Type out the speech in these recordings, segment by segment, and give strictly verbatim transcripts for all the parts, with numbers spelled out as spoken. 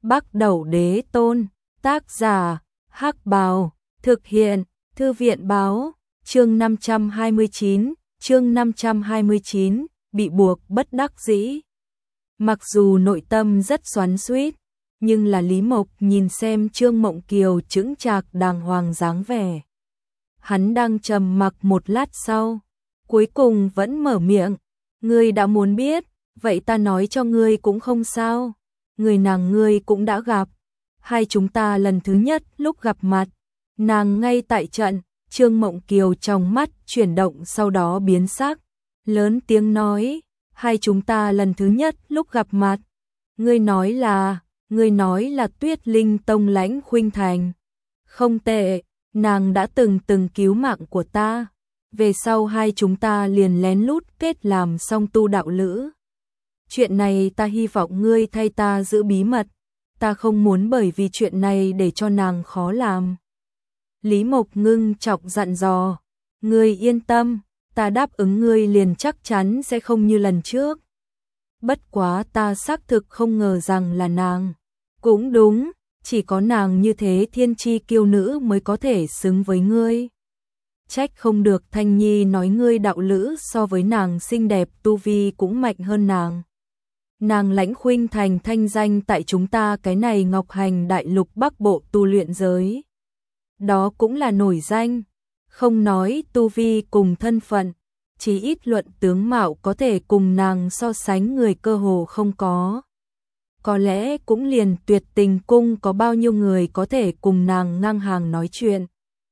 Bắc Đẩu Đế Tôn, tác giả, Hắc Bào, thực hiện, Thư viện Báo, chương năm trăm hai mươi chín, chương năm trăm hai mươi chín, bị buộc bất đắc dĩ. Mặc dù nội tâm rất xoắn xuýt, nhưng là Lý Mộc nhìn xem Trương Mộng Kiều chững chạc đàng hoàng dáng vẻ. Hắn đang trầm mặc một lát sau, cuối cùng vẫn mở miệng, ngươi đã muốn biết, vậy ta nói cho ngươi cũng không sao. Người nàng ngươi cũng đã gặp, hai chúng ta lần thứ nhất lúc gặp mặt, nàng ngay tại trận. Trương Mộng Kiều trong mắt chuyển động sau đó biến sắc, lớn tiếng nói, hai chúng ta lần thứ nhất lúc gặp mặt, ngươi nói là, ngươi nói là Tuyết Linh Tông Lãnh Khuynh Thành. Không tệ, nàng đã từng từng cứu mạng của ta, về sau hai chúng ta liền lén lút kết làm song tu đạo lữ. Chuyện này ta hy vọng ngươi thay ta giữ bí mật, ta không muốn bởi vì chuyện này để cho nàng khó làm. Lý Mộc ngưng trọng dặn dò, ngươi yên tâm, ta đáp ứng ngươi liền chắc chắn sẽ không như lần trước. Bất quá ta xác thực không ngờ rằng là nàng. Cũng đúng, chỉ có nàng như thế thiên chi kiêu nữ mới có thể xứng với ngươi. Trách không được Thanh Nhi nói ngươi đạo lữ so với nàng xinh đẹp, tu vi cũng mạnh hơn nàng. Nàng Lãnh Khuynh Thành thanh danh tại chúng ta cái này Ngọc Hành Đại Lục Bắc Bộ tu luyện giới. Đó cũng là nổi danh, không nói tu vi cùng thân phận, chỉ ít luận tướng mạo có thể cùng nàng so sánh người cơ hồ không có. Có lẽ cũng liền Tuyệt Tình Cung có bao nhiêu người có thể cùng nàng ngang hàng nói chuyện.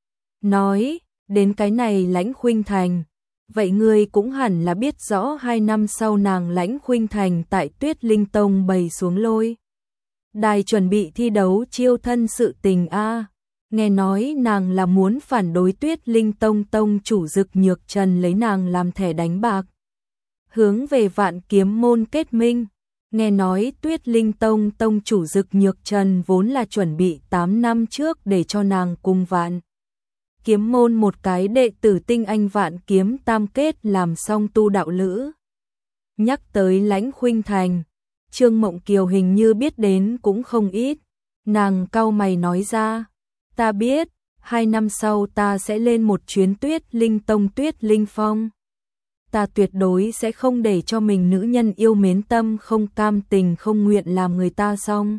Nói, đến cái này Lãnh Khuynh Thành, vậy ngươi cũng hẳn là biết rõ hai năm sau nàng Lãnh Khuynh Thành tại Tuyết Linh Tông bày xuống lôi đài chuẩn bị thi đấu chiêu thân sự tình a. Nghe nói nàng là muốn phản đối Tuyết Linh Tông tông chủ Dực Nhược Trần lấy nàng làm thẻ đánh bạc, hướng về Vạn Kiếm môn kết minh. Nghe nói Tuyết Linh Tông tông chủ Dực Nhược Trần vốn là chuẩn bị tám năm trước để cho nàng cùng Vạn Kiếm môn một cái đệ tử tinh anh Vạn Kiếm tam kết làm song tu đạo lữ. Nhắc tới Lãnh Khuynh Thành, Trương Mộng Kiều hình như biết đến cũng không ít. Nàng cau mày nói ra, ta biết, hai năm sau ta sẽ lên một chuyến Tuyết Linh Tông Tuyết Linh Phong. Ta tuyệt đối sẽ không để cho mình nữ nhân yêu mến tâm không cam tình không nguyện làm người ta xong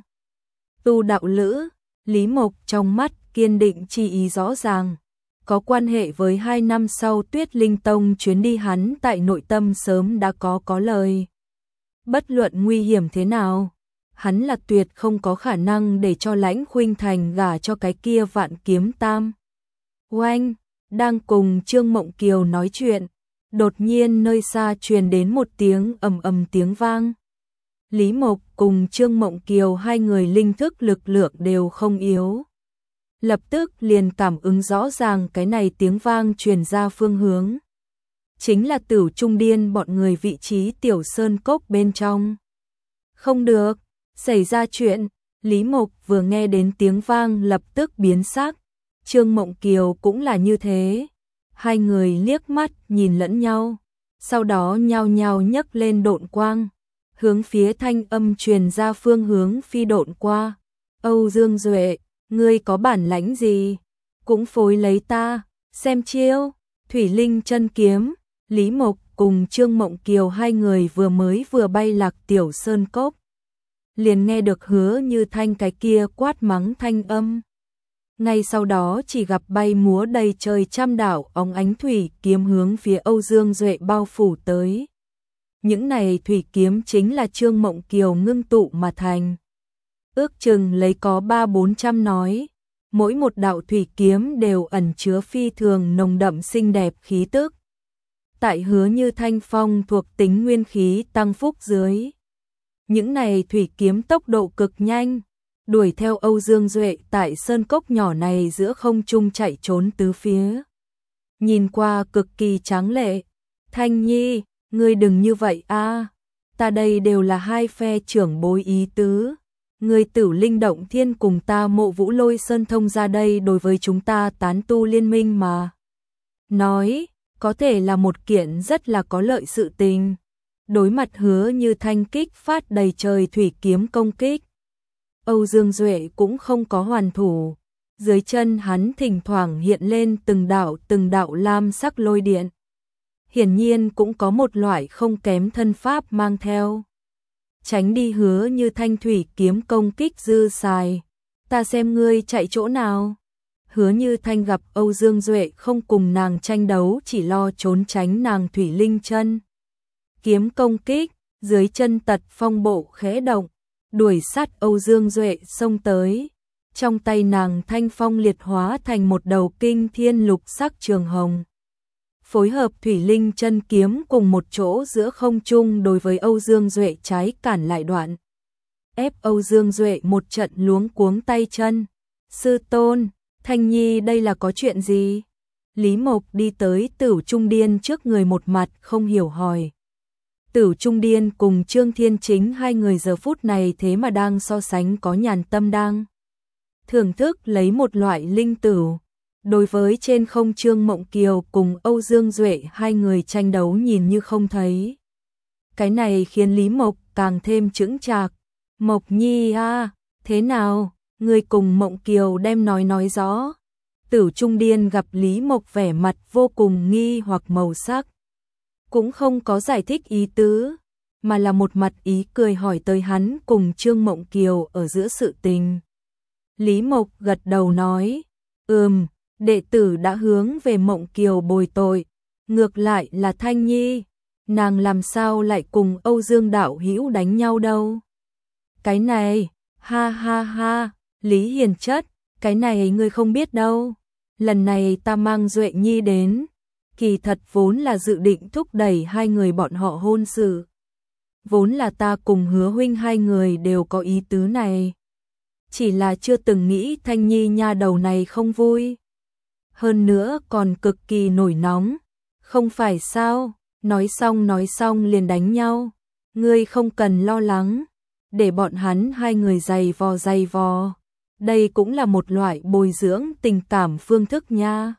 tu đạo lữ. Lý Mộc trong mắt kiên định chi ý rõ ràng, có quan hệ với hai năm sau Tuyết Linh Tông chuyến đi hắn tại nội tâm sớm đã có có lời. Bất luận nguy hiểm thế nào, hắn là tuyệt không có khả năng để cho Lãnh Khuynh Thành gả cho cái kia Vạn Kiếm tam. Oanh, đang cùng Trương Mộng Kiều nói chuyện, đột nhiên nơi xa truyền đến một tiếng ầm ầm tiếng vang. Lý Mộc cùng Trương Mộng Kiều hai người linh thức lực lượng đều không yếu, lập tức liền cảm ứng rõ ràng cái này tiếng vang truyền ra phương hướng, chính là Tửu Trung Điên bọn người vị trí Tiểu Sơn Cốc bên trong. Không được, xảy ra chuyện. Lý Mộc vừa nghe đến tiếng vang lập tức biến sắc, Trương Mộng Kiều cũng là như thế. Hai người liếc mắt nhìn lẫn nhau, sau đó nhao nhao nhấc lên độn quang, hướng phía thanh âm truyền ra phương hướng phi độn qua. Âu Dương Duệ, ngươi có bản lãnh gì? Cũng phối lấy ta, xem chiêu. Thủy Linh chân kiếm. Lý Mộc cùng Trương Mộng Kiều hai người vừa mới vừa bay lạc Tiểu Sơn Cốc, liền nghe được Hứa Như Thanh cái kia quát mắng thanh âm. Ngay sau đó chỉ gặp bay múa đầy trời trăm đạo óng ánh thủy kiếm hướng phía Âu Dương Duệ bao phủ tới. Những này thủy kiếm chính là Trương Mộng Kiều ngưng tụ mà thành, ước chừng lấy có ba bốn trăm nói, mỗi một đạo thủy kiếm đều ẩn chứa phi thường nồng đậm xinh đẹp khí tức. Tại Hứa Như Thanh phong thuộc tính nguyên khí tăng phúc dưới, những này thủy kiếm tốc độ cực nhanh, đuổi theo Âu Dương Duệ tại sơn cốc nhỏ này giữa không trung chạy trốn tứ phía. Nhìn qua cực kỳ tráng lệ. Thanh Nhi, ngươi đừng như vậy a, ta đây đều là hai phe trưởng bối ý tứ. Ngươi Tử Linh Động Thiên cùng ta Mộ Vũ Lôi Sơn thông ra đây đối với chúng ta tán tu liên minh mà nói, có thể là một kiện rất là có lợi sự tình. Đối mặt Hứa Như Thanh kích phát đầy trời thủy kiếm công kích, Âu Dương Duệ cũng không có hoàn thủ. Dưới chân hắn thỉnh thoảng hiện lên từng đạo từng đạo lam sắc lôi điện. Hiển nhiên cũng có một loại không kém thân pháp mang theo. Tránh đi Hứa Như Thanh thủy kiếm công kích dư xài. Ta xem ngươi chạy chỗ nào. Hứa Như Thanh gặp Âu Dương Duệ không cùng nàng tranh đấu, chỉ lo trốn tránh nàng thủy linh chân. Kiếm công kích, dưới chân tật phong bộ khẽ động, đuổi sát Âu Dương Duệ xông tới. Trong tay nàng thanh phong liệt hóa thành một đầu kinh thiên lục sắc trường hồng. Phối hợp thủy linh chân kiếm cùng một chỗ giữa không trung đối với Âu Dương Duệ trái cản lại đoạn. Ép Âu Dương Duệ một trận luống cuống tay chân. Sư tôn, Thanh Nhi đây là có chuyện gì? Lý Mộc đi tới Tửu Trung Điên trước người một mặt không hiểu hỏi. Tửu Trung Điên cùng Trương Thiên Chính hai người giờ phút này thế mà đang so sánh có nhàn tâm đang thưởng thức lấy một loại linh tửu. Đối với trên không Trương Mộng Kiều cùng Âu Dương Duệ hai người tranh đấu nhìn như không thấy. Cái này khiến Lý Mộc càng thêm chững chạc. Mộc Nhi a, thế nào, người cùng Mộng Kiều đem nói nói rõ. Tửu Trung Điên gặp Lý Mộc vẻ mặt vô cùng nghi hoặc màu sắc. Cũng không có giải thích ý tứ, mà là một mặt ý cười hỏi tới hắn cùng Trương Mộng Kiều ở giữa sự tình. Lý Mộc gật đầu nói, ừm, đệ tử đã hướng về Mộng Kiều bồi tội, ngược lại là Thanh Nhi, nàng làm sao lại cùng Âu Dương đạo hữu đánh nhau đâu. Cái này, ha ha ha, Lý Hiền chất, cái này ngươi không biết đâu. Lần này ta mang Duệ Nhi đến, kỳ thật vốn là dự định thúc đẩy hai người bọn họ hôn sự. Vốn là ta cùng Hứa huynh hai người đều có ý tứ này. Chỉ là chưa từng nghĩ Thanh Nhi nha đầu này không vui. Hơn nữa còn cực kỳ nổi nóng. Không phải sao, nói xong nói xong liền đánh nhau. Ngươi không cần lo lắng, để bọn hắn hai người giày vò giày vò. Đây cũng là một loại bồi dưỡng tình cảm phương thức nha.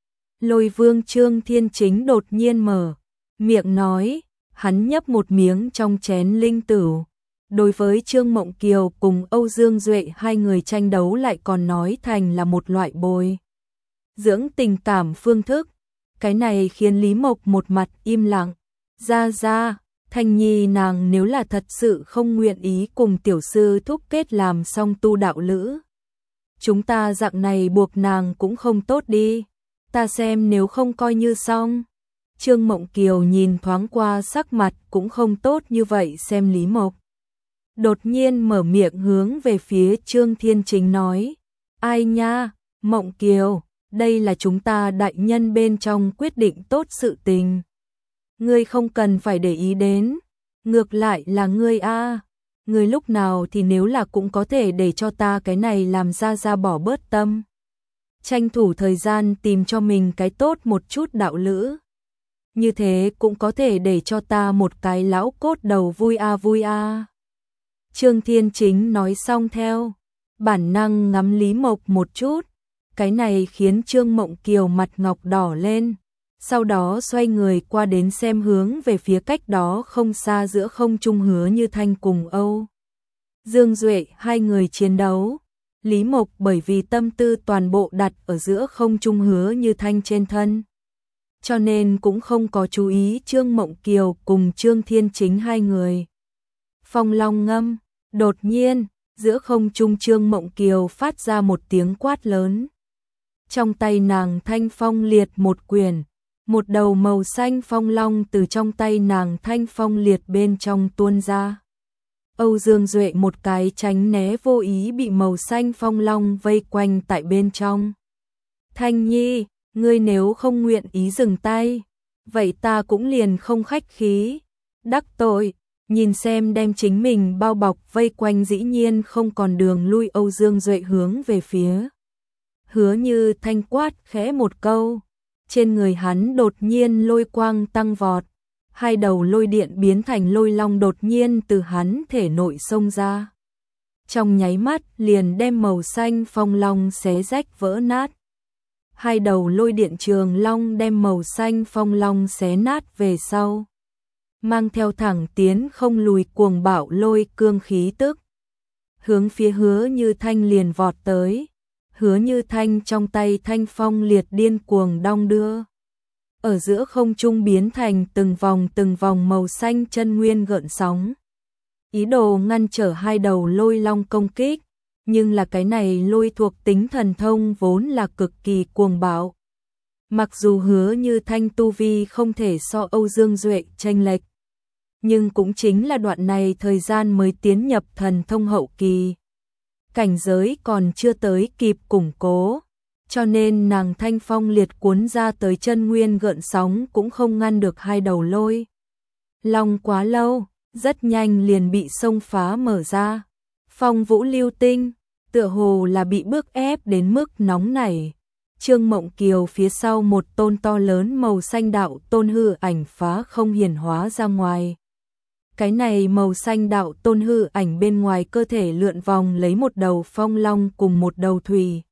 Lôi Vương Trương Thiên Chính đột nhiên mở miệng nói, hắn nhấp một miếng trong chén linh tửu. Đối với Trương Mộng Kiều cùng Âu Dương Duệ hai người tranh đấu lại còn nói thành là một loại bồi dưỡng tình cảm phương thức. Cái này khiến Lý Mộc một mặt im lặng. Ra ra, Thanh Nhi nàng nếu là thật sự không nguyện ý cùng tiểu sư thúc kết làm song tu đạo lữ, chúng ta dạng này buộc nàng cũng không tốt đi. Ta xem nếu không coi như xong. Trương Mộng Kiều nhìn thoáng qua sắc mặt cũng không tốt như vậy xem Lý Mộc. Đột nhiên mở miệng hướng về phía Trương Thiên Chính nói, ai nha, Mộng Kiều, đây là chúng ta đại nhân bên trong quyết định tốt sự tình. Ngươi không cần phải để ý đến, ngược lại là ngươi a, ngươi lúc nào thì nếu là cũng có thể để cho ta cái này làm ra ra bỏ bớt tâm. Tranh thủ thời gian tìm cho mình cái tốt một chút đạo lữ. Như thế cũng có thể để cho ta một cái lão cốt đầu vui a vui a. Trương Thiên Chính nói xong theo bản năng ngắm Lý Mộc một chút. Cái này khiến Trương Mộng Kiều mặt ngọc đỏ lên. Sau đó xoay người qua đến xem hướng về phía cách đó không xa giữa không trung Hứa Như Thanh cùng Âu Dương Duệ hai người chiến đấu. Lý Mộc bởi vì tâm tư toàn bộ đặt ở giữa không trung Hứa Như Thanh trên thân, cho nên cũng không có chú ý Trương Mộng Kiều cùng Trương Thiên Chính hai người. Phong long ngâm, đột nhiên, giữa không trung Trương Mộng Kiều phát ra một tiếng quát lớn. Trong tay nàng thanh phong liệt một quyển, một đầu màu xanh phong long từ trong tay nàng thanh phong liệt bên trong tuôn ra. Âu Dương Duệ một cái tránh né vô ý bị màu xanh phong long vây quanh tại bên trong. Thanh Nhi, ngươi nếu không nguyện ý dừng tay, vậy ta cũng liền không khách khí. Đắc tội, nhìn xem đem chính mình bao bọc vây quanh dĩ nhiên không còn đường lui Âu Dương Duệ hướng về phía Hứa Như Thanh quát khẽ một câu. Trên người hắn đột nhiên lôi quang tăng vọt. Hai đầu lôi điện biến thành lôi long đột nhiên từ hắn thể nội xông ra. Trong nháy mắt liền đem màu xanh phong long xé rách vỡ nát. Hai đầu lôi điện trường long đem màu xanh phong long xé nát về sau. Mang theo thẳng tiến không lùi cuồng bạo lôi cương khí tức. hướng phía Hứa Như Thanh liền vọt tới. Hứa Như Thanh trong tay thanh phong liệt điên cuồng đong đưa. Ở giữa không trung biến thành từng vòng từng vòng màu xanh chân nguyên gợn sóng. Ý đồ ngăn trở hai đầu lôi long công kích, nhưng là cái này lôi thuộc tính thần thông vốn là cực kỳ cuồng bạo. Mặc dù Hứa Như Thanh tu vi không thể so Âu Dương Duệ chênh lệch, nhưng cũng chính là đoạn này thời gian mới tiến nhập thần thông hậu kỳ. Cảnh giới còn chưa tới kịp củng cố, cho nên nàng thanh phong liệt cuốn ra tới chân nguyên gợn sóng cũng không ngăn được hai đầu lôi long quá lâu, rất nhanh liền bị xông phá mở ra. Phong vũ lưu tinh, tựa hồ là bị bức ép đến mức nóng nảy. Trương Mộng Kiều phía sau một tôn to lớn màu xanh đạo tôn hư ảnh phá không hiển hóa ra ngoài. Cái này màu xanh đạo tôn hư ảnh bên ngoài cơ thể lượn vòng lấy một đầu phong long cùng một đầu thủy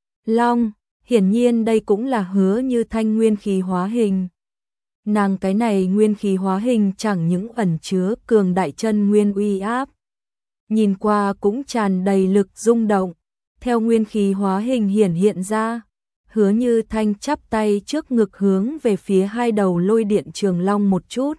long, hiển nhiên đây cũng là Hứa Như Thanh nguyên khí hóa hình. Nàng cái này nguyên khí hóa hình chẳng những ẩn chứa cường đại chân nguyên uy áp, nhìn qua cũng tràn đầy lực rung động. Theo nguyên khí hóa hình hiển hiện ra, Hứa Như Thanh chắp tay trước ngực hướng về phía hai đầu lôi điện trường long một chút.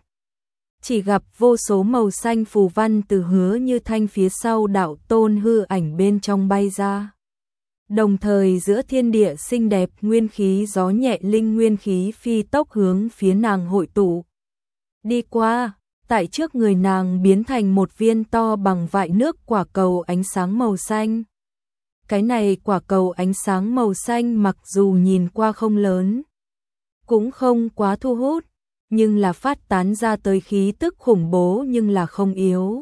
Chỉ gặp vô số màu xanh phù văn từ Hứa Như Thanh phía sau đạo tôn hư ảnh bên trong bay ra. Đồng thời giữa thiên địa xinh đẹp nguyên khí gió nhẹ linh nguyên khí phi tốc hướng phía nàng hội tụ. Đi qua, tại trước người nàng biến thành một viên to bằng vại nước quả cầu ánh sáng màu xanh. Cái này quả cầu ánh sáng màu xanh mặc dù nhìn qua không lớn, cũng không quá thu hút, nhưng là phát tán ra tới khí tức khủng bố nhưng là không yếu.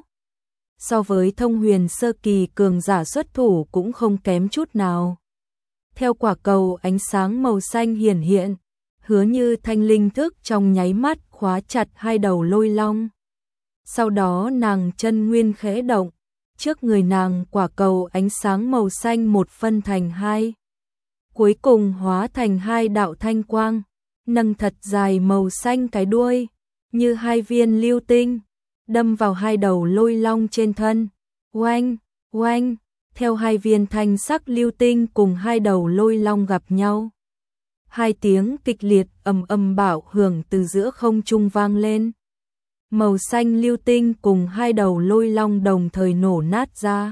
So với thông huyền sơ kỳ cường giả xuất thủ cũng không kém chút nào. Theo quả cầu ánh sáng màu xanh hiển hiện, Hứa Như Thanh linh thức trong nháy mắt khóa chặt hai đầu lôi long. Sau đó nàng chân nguyên khẽ động, trước người nàng quả cầu ánh sáng màu xanh một phân thành hai. Cuối cùng hóa thành hai đạo thanh quang, nâng thật dài màu xanh cái đuôi, như hai viên lưu tinh, đâm vào hai đầu lôi long trên thân. Oanh, oanh, theo hai viên thanh sắc lưu tinh cùng hai đầu lôi long gặp nhau. Hai tiếng kịch liệt ầm ầm bạo hưởng từ giữa không trung vang lên. Màu xanh lưu tinh cùng hai đầu lôi long đồng thời nổ nát ra.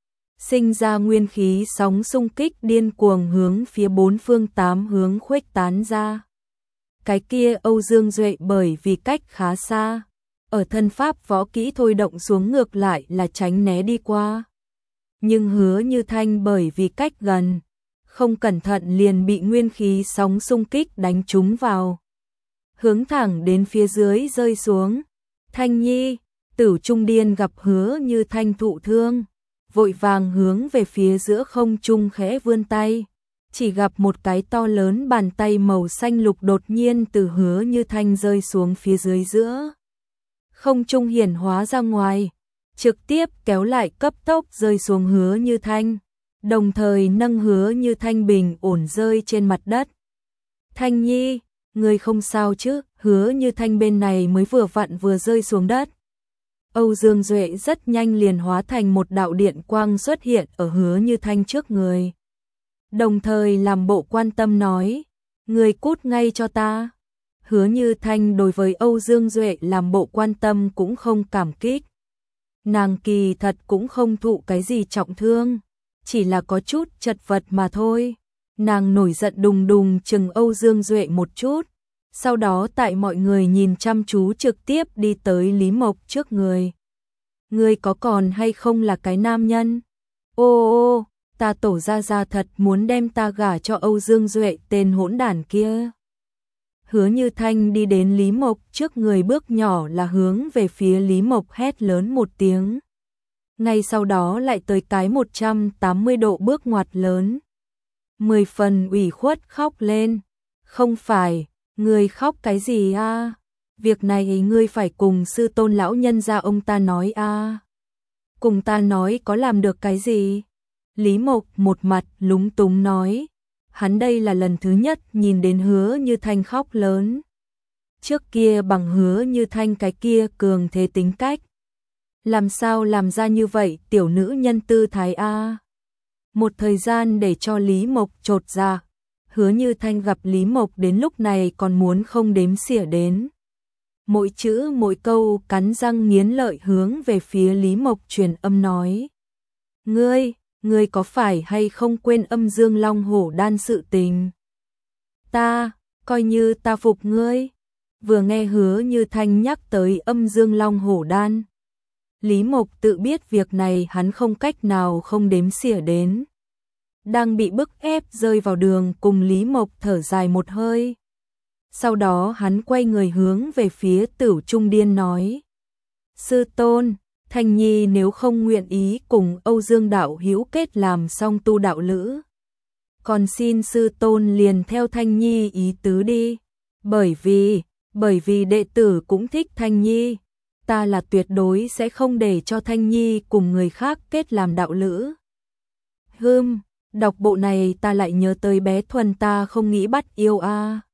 Sinh ra nguyên khí sóng xung kích điên cuồng hướng phía bốn phương tám hướng khuếch tán ra. Cái kia Âu Dương Duệ bởi vì cách khá xa, ở thân pháp võ kỹ thôi động xuống ngược lại là tránh né đi qua. Nhưng Hứa Như Thanh bởi vì cách gần, không cẩn thận liền bị nguyên khí sóng xung kích đánh trúng vào. Hướng thẳng đến phía dưới rơi xuống. Thanh Nhi, Tử Trung Điên gặp Hứa Như Thanh thụ thương, vội vàng hướng về phía giữa không trung khẽ vươn tay. Chỉ gặp một cái to lớn bàn tay màu xanh lục đột nhiên từ Hứa Như Thanh rơi xuống phía dưới giữa không trung hiển hóa ra ngoài, trực tiếp kéo lại cấp tốc rơi xuống Hứa Như Thanh, đồng thời nâng Hứa Như Thanh bình ổn rơi trên mặt đất. Thanh Nhi, ngươi không sao chứ? Hứa Như Thanh bên này mới vừa vặn vừa rơi xuống đất. Âu Dương Duệ rất nhanh liền hóa thành một đạo điện quang xuất hiện ở Hứa Như Thanh trước người. Đồng thời làm bộ quan tâm nói, ngươi cút ngay cho ta. Hứa Như Thanh đối với Âu Dương Duệ làm bộ quan tâm cũng không cảm kích. Nàng kỳ thật cũng không thụ cái gì trọng thương, chỉ là có chút chật vật mà thôi. Nàng nổi giận đùng đùng chừng Âu Dương Duệ một chút, sau đó tại mọi người nhìn chăm chú trực tiếp đi tới Lý Mộc trước người. Ngươi có còn hay không là cái nam nhân? Ô ô, ta tổ ra ra thật muốn đem ta gả cho Âu Dương Duệ tên hỗn đản kia. Hứa Như Thanh đi đến Lý Mộc trước người bước nhỏ là hướng về phía Lý Mộc hét lớn một tiếng. Ngay sau đó lại tới cái một trăm tám mươi độ bước ngoặt lớn. Mười phần ủy khuất khóc lên. Không phải, ngươi khóc cái gì a? Việc này ngươi phải cùng sư tôn lão nhân gia ông ta nói a. Cùng ta nói có làm được cái gì? Lý Mộc một mặt lúng túng nói. Hắn đây là lần thứ nhất nhìn đến Hứa Như Thanh khóc lớn. Trước kia bằng Hứa Như Thanh cái kia cường thế tính cách, Làm sao làm ra như vậy tiểu nữ nhân tư thái a. Một thời gian để cho Lý Mộc chột dạ, Hứa Như Thanh gặp Lý Mộc đến lúc này còn muốn không đếm xỉa đến. Mỗi chữ mỗi câu cắn răng nghiến lợi hướng về phía Lý Mộc truyền âm nói. Ngươi, ngươi có phải hay không quên âm dương long hổ đan sự tình? Ta, coi như ta phục ngươi. Vừa nghe Hứa Như Thanh nhắc tới âm dương long hổ đan, Lý Mộc tự biết việc này hắn không cách nào không đếm xỉa đến. Đang bị bức ép rơi vào đường cùng Lý Mộc thở dài một hơi. Sau đó hắn quay người hướng về phía Tửu Trung Điên nói. Sư tôn, Thanh Nhi nếu không nguyện ý cùng Âu Dương đạo hữu kết làm song tu đạo lữ, còn xin sư tôn liền theo Thanh Nhi ý tứ đi. Bởi vì, bởi vì đệ tử cũng thích Thanh Nhi, ta là tuyệt đối sẽ không để cho Thanh Nhi cùng người khác kết làm đạo lữ. Hừm, đọc bộ này ta lại nhớ tới bé Thuần ta không nghĩ bắt yêu a.